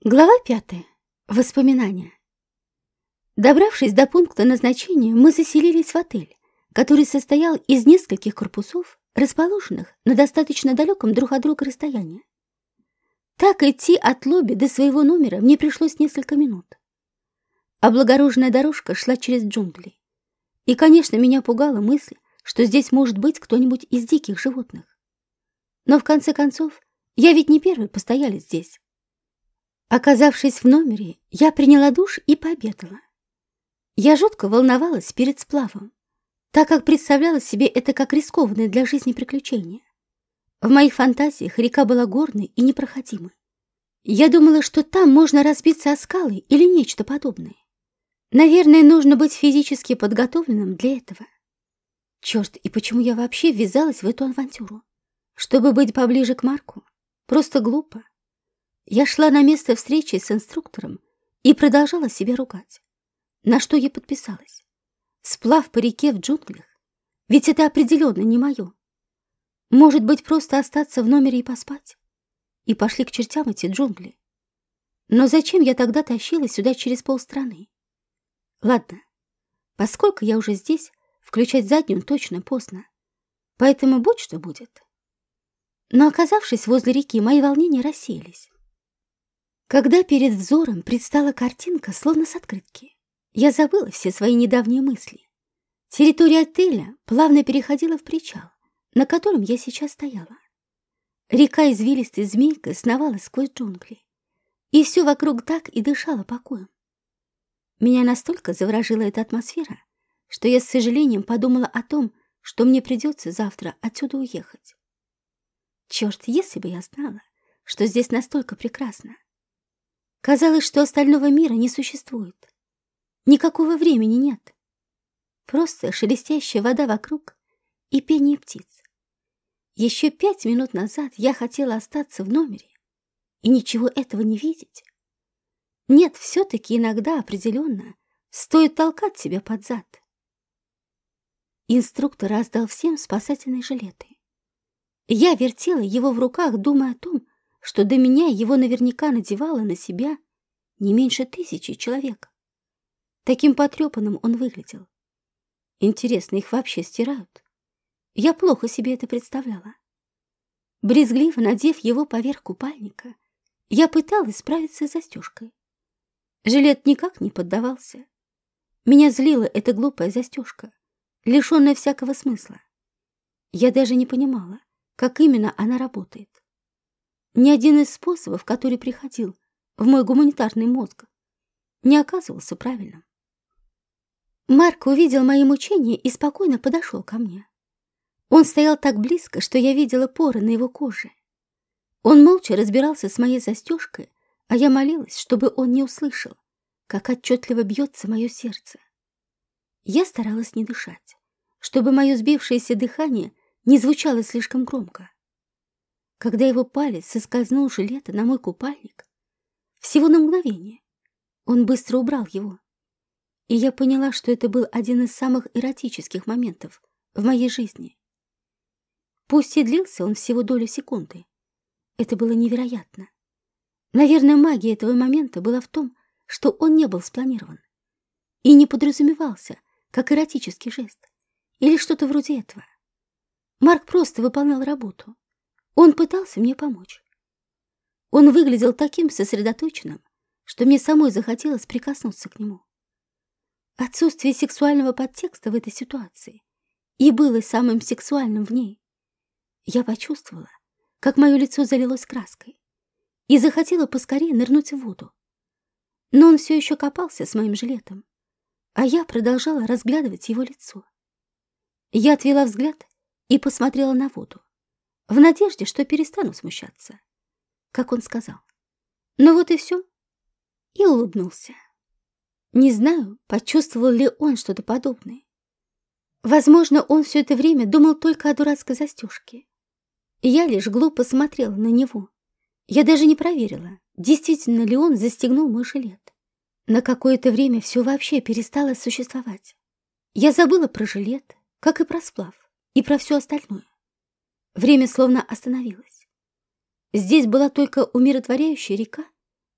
Глава 5. Воспоминания. Добравшись до пункта назначения, мы заселились в отель, который состоял из нескольких корпусов, расположенных на достаточно далеком друг от друга расстоянии. Так идти от лобби до своего номера мне пришлось несколько минут. Облагороженная дорожка шла через джунгли. И, конечно, меня пугала мысль, что здесь может быть кто-нибудь из диких животных. Но, в конце концов, я ведь не первый постоялец здесь. Оказавшись в номере, я приняла душ и пообедала. Я жутко волновалась перед сплавом, так как представляла себе это как рискованное для жизни приключение. В моих фантазиях река была горной и непроходимой. Я думала, что там можно разбиться о скалы или нечто подобное. Наверное, нужно быть физически подготовленным для этого. Черт, и почему я вообще ввязалась в эту авантюру? Чтобы быть поближе к Марку? Просто глупо. Я шла на место встречи с инструктором и продолжала себя ругать. На что я подписалась? Сплав по реке в джунглях? Ведь это определенно не мое. Может быть, просто остаться в номере и поспать? И пошли к чертям эти джунгли. Но зачем я тогда тащилась сюда через полстраны? Ладно, поскольку я уже здесь, включать заднюю точно поздно. Поэтому будь что будет. Но, оказавшись возле реки, мои волнения рассеялись. Когда перед взором предстала картинка, словно с открытки, я забыла все свои недавние мысли. Территория отеля плавно переходила в причал, на котором я сейчас стояла. Река извилистой змейкой сновала сквозь джунгли, и все вокруг так и дышало покоем. Меня настолько заворожила эта атмосфера, что я с сожалением подумала о том, что мне придется завтра отсюда уехать. Черт, если бы я знала, что здесь настолько прекрасно. Казалось, что остального мира не существует. Никакого времени нет. Просто шелестящая вода вокруг и пение птиц. Еще 5 минут назад я хотела остаться в номере и ничего этого не видеть. Нет, все-таки иногда определенно стоит толкать себя под зад. Инструктор раздал всем спасательные жилеты. Я вертела его в руках, думая о том, что до меня его наверняка надевало на себя не меньше 1000 человек. Таким потрепанным он выглядел. Интересно, их вообще стирают? Я плохо себе это представляла. Брезгливо надев его поверх купальника, я пыталась справиться с застежкой. Жилет никак не поддавался. Меня злила эта глупая застежка, лишенная всякого смысла. Я даже не понимала, как именно она работает. Ни один из способов, который приходил в мой гуманитарный мозг, не оказывался правильным. Марк увидел мои мучения и спокойно подошел ко мне. Он стоял так близко, что я видела поры на его коже. Он молча разбирался с моей застежкой, а я молилась, чтобы он не услышал, как отчетливо бьется мое сердце. Я старалась не дышать, чтобы мое сбившееся дыхание не звучало слишком громко. Когда его палец соскользнул с жилета на мой купальник, всего на мгновение, он быстро убрал его, и я поняла, что это был один из самых эротических моментов в моей жизни. Пусть и длился он всего долю секунды, это было невероятно. Наверное, магия этого момента была в том, что он не был спланирован и не подразумевался как эротический жест или что-то вроде этого. Марк просто выполнял работу. Он пытался мне помочь. Он выглядел таким сосредоточенным, что мне самой захотелось прикоснуться к нему. Отсутствие сексуального подтекста в этой ситуации и было самым сексуальным в ней. Я почувствовала, как мое лицо залилось краской, и захотела поскорее нырнуть в воду. Но он все еще копался с моим жилетом, а я продолжала разглядывать его лицо. Я отвела взгляд и посмотрела на воду, в надежде, что перестану смущаться, как он сказал. Ну вот и все. И улыбнулся. Не знаю, почувствовал ли он что-то подобное. Возможно, он все это время думал только о дурацкой застежке. Я лишь глупо смотрела на него. Я даже не проверила, действительно ли он застегнул мой жилет. На какое-то время все вообще перестало существовать. Я забыла про жилет, как и про сплав, и про все остальное. Время словно остановилось. Здесь была только умиротворяющая река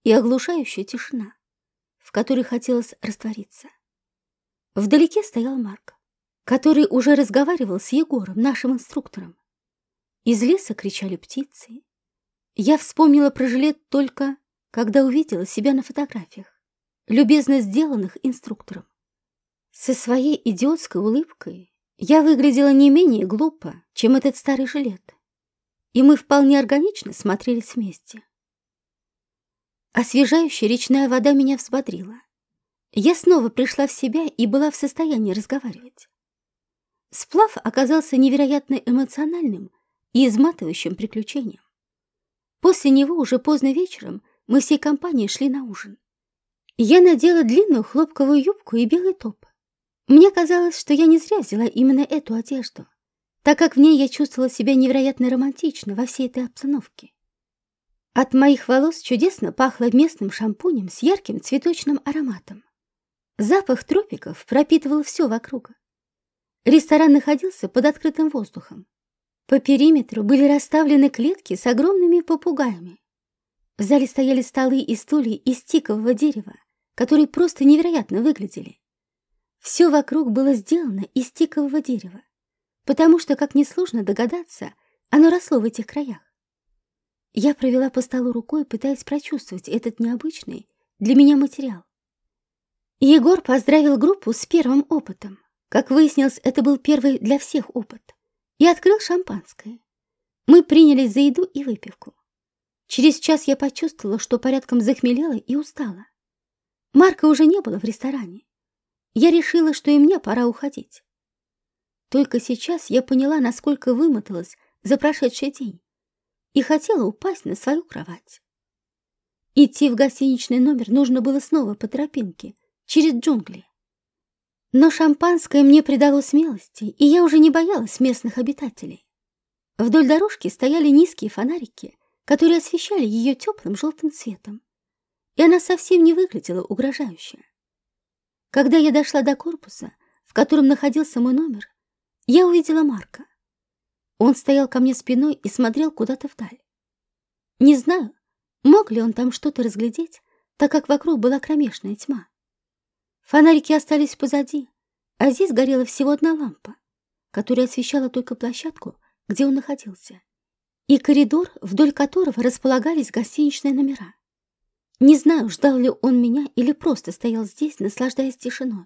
и оглушающая тишина, в которой хотелось раствориться. Вдалеке стоял Марк, который уже разговаривал с Егором, нашим инструктором. Из леса кричали птицы. Я вспомнила про жилет только, когда увидела себя на фотографиях, любезно сделанных инструктором. Со своей идиотской улыбкой я выглядела не менее глупо, чем этот старый жилет, и мы вполне органично смотрелись вместе. Освежающая речная вода меня взбодрила. Я снова пришла в себя и была в состоянии разговаривать. Сплав оказался невероятно эмоциональным и изматывающим приключением. После него уже поздно вечером мы всей компанией шли на ужин. Я надела длинную хлопковую юбку и белый топ. Мне казалось, что я не зря взяла именно эту одежду, так как в ней я чувствовала себя невероятно романтично во всей этой обстановке. От моих волос чудесно пахло местным шампунем с ярким цветочным ароматом. Запах тропиков пропитывал все вокруг. Ресторан находился под открытым воздухом. По периметру были расставлены клетки с огромными попугаями. В зале стояли столы и стулья из тикового дерева, которые просто невероятно выглядели. Все вокруг было сделано из тикового дерева, потому что, как несложно догадаться, оно росло в этих краях. Я провела по столу рукой, пытаясь прочувствовать этот необычный для меня материал. Егор поздравил группу с первым опытом. Как выяснилось, это был первый для всех опыт. И открыл шампанское. Мы принялись за еду и выпивку. Через час я почувствовала, что порядком захмелела и устала. Марка уже не было в ресторане. Я решила, что и мне пора уходить. Только сейчас я поняла, насколько вымоталась за прошедший день, и хотела упасть на свою кровать. Идти в гостиничный номер нужно было снова по тропинке, через джунгли. Но шампанское мне придало смелости, и я уже не боялась местных обитателей. Вдоль дорожки стояли низкие фонарики, которые освещали ее теплым желтым цветом, и она совсем не выглядела угрожающе. Когда я дошла до корпуса, в котором находился мой номер, я увидела Марка. Он стоял ко мне спиной и смотрел куда-то вдаль. Не знаю, мог ли он там что-то разглядеть, так как вокруг была кромешная тьма. Фонарики остались позади, а здесь горела всего одна лампа, которая освещала только площадку, где он находился, и коридор, вдоль которого располагались гостиничные номера. Не знаю, ждал ли он меня или просто стоял здесь, наслаждаясь тишиной.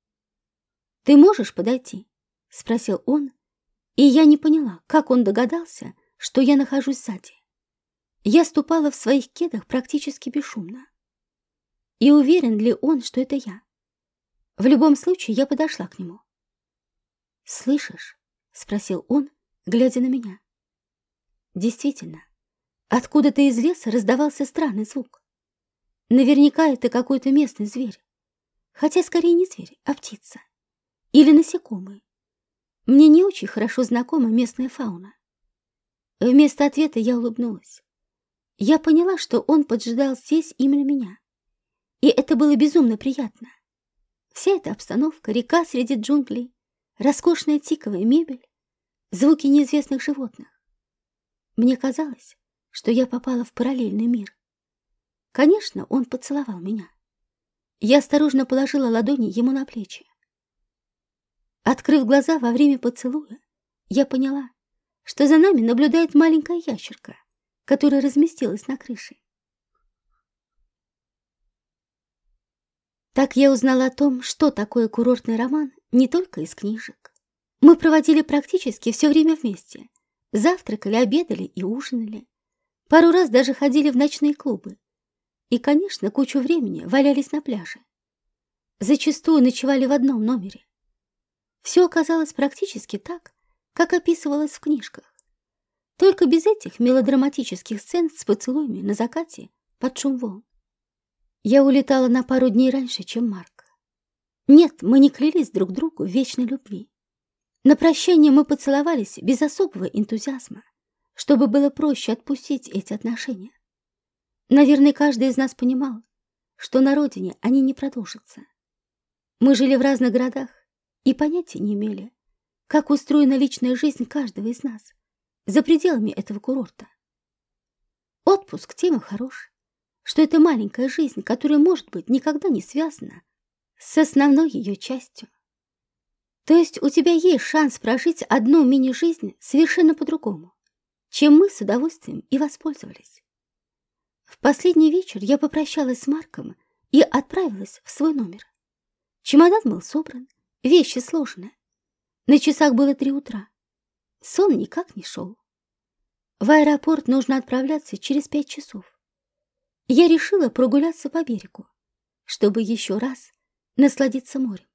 «Ты можешь подойти?» — спросил он, и я не поняла, как он догадался, что я нахожусь сзади. Я ступала в своих кедах практически бесшумно. И уверен ли он, что это я? В любом случае, я подошла к нему. «Слышишь?» — спросил он, глядя на меня. Действительно, откуда-то из леса раздавался странный звук. Наверняка это какой-то местный зверь. Хотя скорее не зверь, а птица. Или насекомые. Мне не очень хорошо знакома местная фауна. Вместо ответа я улыбнулась. Я поняла, что он поджидал здесь именно меня. И это было безумно приятно. Вся эта обстановка, река среди джунглей, роскошная тиковая мебель, звуки неизвестных животных. Мне казалось, что я попала в параллельный мир. Конечно, он поцеловал меня. Я осторожно положила ладони ему на плечи. Открыв глаза во время поцелуя, я поняла, что за нами наблюдает маленькая ящерка, которая разместилась на крыше. Так я узнала о том, что такое курортный роман, не только из книжек. Мы проводили практически все время вместе. Завтракали, обедали и ужинали. Пару раз даже ходили в ночные клубы. И, конечно, кучу времени валялись на пляже. Зачастую ночевали в одном номере. Все оказалось практически так, как описывалось в книжках. Только без этих мелодраматических сцен с поцелуями на закате под шум волн. Я улетала на пару дней раньше, чем Марк. Нет, мы не клялись друг другу в вечной любви. На прощание мы поцеловались без особого энтузиазма, чтобы было проще отпустить эти отношения. Наверное, каждый из нас понимал, что на родине они не продолжатся. Мы жили в разных городах и понятия не имели, как устроена личная жизнь каждого из нас за пределами этого курорта. Отпуск тем и хорош, что это маленькая жизнь, которая, может быть, никогда не связана с основной ее частью. То есть у тебя есть шанс прожить одну мини-жизнь совершенно по-другому, чем мы с удовольствием и воспользовались. В последний вечер я попрощалась с Марком и отправилась в свой номер. Чемодан был собран, вещи сложены. На часах было 3 утра. Сон никак не шел. В аэропорт нужно отправляться через 5 часов. Я решила прогуляться по берегу, чтобы еще раз насладиться морем.